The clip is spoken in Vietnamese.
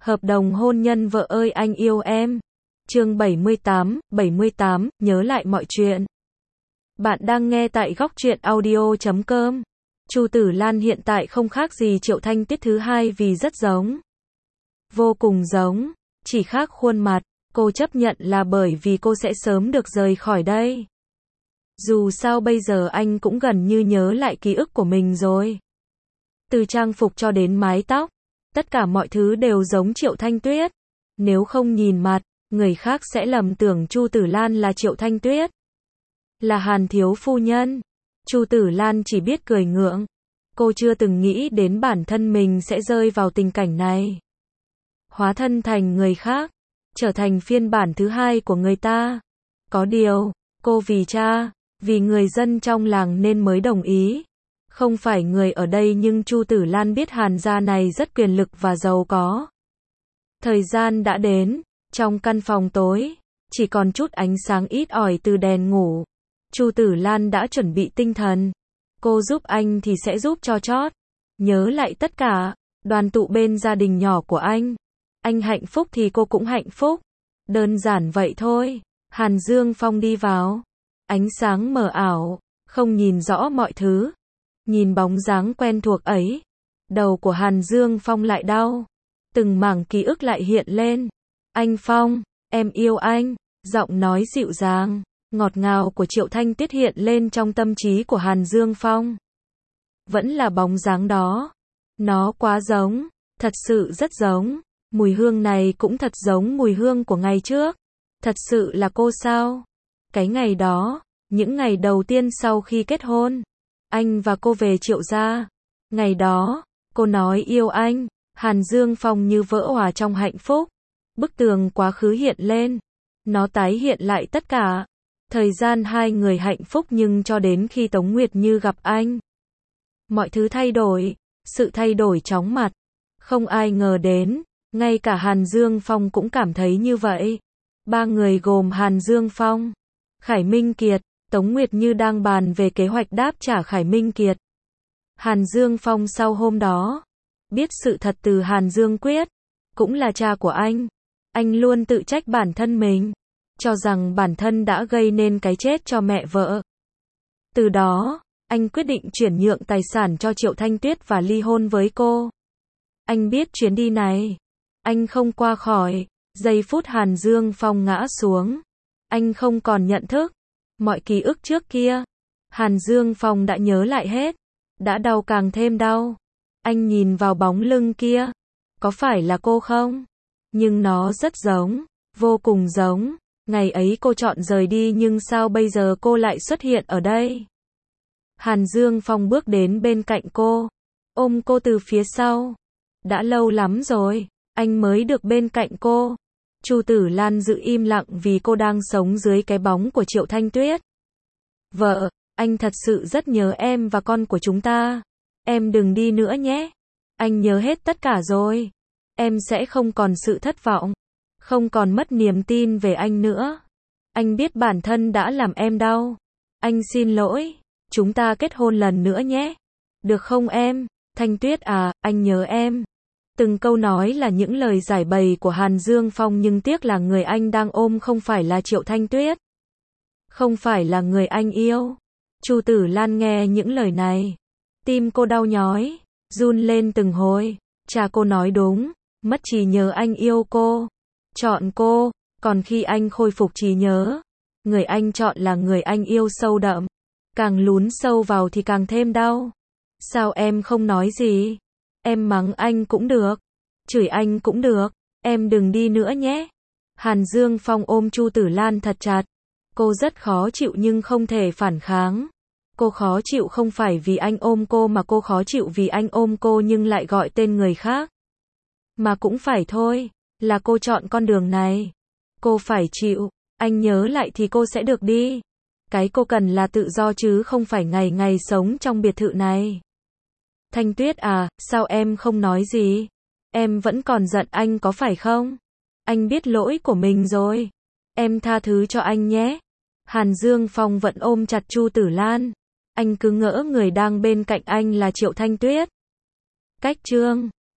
Hợp đồng hôn nhân vợ ơi anh yêu em. Chương 78, nhớ lại mọi chuyện. Bạn đang nghe tại góc truyện audio.com. Chu Tử Lan hiện tại không khác gì Triệu Thanh Tuyết thứ hai vì rất giống. Vô cùng giống, chỉ khác khuôn mặt, cô chấp nhận là bởi vì cô sẽ sớm được rời khỏi đây. Dù sao bây giờ anh cũng gần như nhớ lại ký ức của mình rồi. Từ trang phục cho đến mái tóc, tất cả mọi thứ đều giống Triệu Thanh Tuyết. Nếu không nhìn mặt, người khác sẽ lầm tưởng Chu Tử Lan là Triệu Thanh Tuyết. Là Hàn thiếu phu nhân. Chu Tử Lan chỉ biết cười ngượng. Cô chưa từng nghĩ đến bản thân mình sẽ rơi vào tình cảnh này. Hóa thân thành người khác, trở thành phiên bản thứ hai của người ta. Có điều, cô vì cha, vì người dân trong làng nên mới đồng ý. Không phải người ở đây nhưng Chu Tử Lan biết Hàn gia này rất quyền lực và giàu có. Thời gian đã đến, trong căn phòng tối, chỉ còn chút ánh sáng ít ỏi từ đèn ngủ. Chu Tử Lan đã chuẩn bị tinh thần. Cô giúp anh thì sẽ giúp cho chót. Nhớ lại tất cả, đoàn tụ bên gia đình nhỏ của anh. Anh hạnh phúc thì cô cũng hạnh phúc. Đơn giản vậy thôi. Hàn Dương Phong đi vào. Ánh sáng mờ ảo, không nhìn rõ mọi thứ. Nhìn bóng dáng quen thuộc ấy, đầu của Hàn Dương Phong lại đau. Từng mảng ký ức lại hiện lên. Anh Phong, em yêu anh. Giọng nói dịu dàng, ngọt ngào của Triệu Thanh Tuyết hiện lên trong tâm trí của Hàn Dương Phong. Vẫn là bóng dáng đó. Nó quá giống, thật sự rất giống. Mùi hương này cũng thật giống mùi hương của ngày trước. Thật sự là cô sao? Cái ngày đó, những ngày đầu tiên sau khi kết hôn, anh và cô về Triệu gia. Ngày đó, cô nói yêu anh. Hàn Dương Phong như vỡ òa trong hạnh phúc. Bức tường quá khứ hiện lên. Nó tái hiện lại tất cả. Thời gian hai người hạnh phúc nhưng cho đến khi Tống Nguyệt Như gặp anh. Mọi thứ thay đổi. Sự thay đổi chóng mặt. Không ai ngờ đến. Ngay cả Hàn Dương Phong cũng cảm thấy như vậy. Ba người gồm Hàn Dương Phong, Khải Minh Kiệt, Tống Nguyệt Như đang bàn về kế hoạch đáp trả Khải Minh Kiệt. Hàn Dương Phong sau hôm đó, biết sự thật từ Hàn Dương Quyết, cũng là cha của anh luôn tự trách bản thân mình, cho rằng bản thân đã gây nên cái chết cho mẹ vợ. Từ đó, anh quyết định chuyển nhượng tài sản cho Triệu Thanh Tuyết và ly hôn với cô. Anh biết chuyến đi này, anh không qua khỏi. Giây phút Hàn Dương Phong ngã xuống, anh không còn nhận thức. Mọi ký ức trước kia, Hàn Dương Phong đã nhớ lại hết. Đã đau càng thêm đau. Anh nhìn vào bóng lưng kia. Có phải là cô không? Nhưng nó rất giống, vô cùng giống. Ngày ấy cô chọn rời đi nhưng sao bây giờ cô lại xuất hiện ở đây? Hàn Dương Phong bước đến bên cạnh cô, ôm cô từ phía sau. Đã lâu lắm rồi, anh mới được bên cạnh cô. Chu Tử Lan giữ im lặng vì cô đang sống dưới cái bóng của Triệu Thanh Tuyết. Vợ, anh thật sự rất nhớ em và con của chúng ta. Em đừng đi nữa nhé. Anh nhớ hết tất cả rồi. Em sẽ không còn sự thất vọng. Không còn mất niềm tin về anh nữa. Anh biết bản thân đã làm em đau. Anh xin lỗi. Chúng ta kết hôn lần nữa nhé. Được không em? Thanh Tuyết à, anh nhớ em. Từng câu nói là những lời giải bày của Hàn Dương Phong nhưng tiếc là người anh đang ôm không phải là Triệu Thanh Tuyết. Không phải là người anh yêu. Chu Tử Lan nghe những lời này. Tim cô đau nhói, run lên từng hồi. Cha cô nói đúng, mất trí nhớ anh yêu cô. Chọn cô, còn khi anh khôi phục trí nhớ, người anh chọn là người anh yêu sâu đậm. Càng lún sâu vào thì càng thêm đau. Sao em không nói gì? Em mắng anh cũng được, chửi anh cũng được, em đừng đi nữa nhé. Hàn Dương Phong ôm Chu Tử Lan thật chặt. Cô rất khó chịu nhưng không thể phản kháng. Cô khó chịu không phải vì anh ôm cô mà cô khó chịu vì anh ôm cô nhưng lại gọi tên người khác. Mà cũng phải thôi, là cô chọn con đường này. Cô phải chịu, anh nhớ lại thì cô sẽ được đi. Cái cô cần là tự do chứ không phải ngày ngày sống trong biệt thự này. Thanh Tuyết à, sao em không nói gì? Em vẫn còn giận anh có phải không? Anh biết lỗi của mình rồi. Em tha thứ cho anh nhé. Hàn Dương Phong vẫn ôm chặt Chu Tử Lan. Anh cứ ngỡ người đang bên cạnh anh là Triệu Thanh Tuyết. Cách chương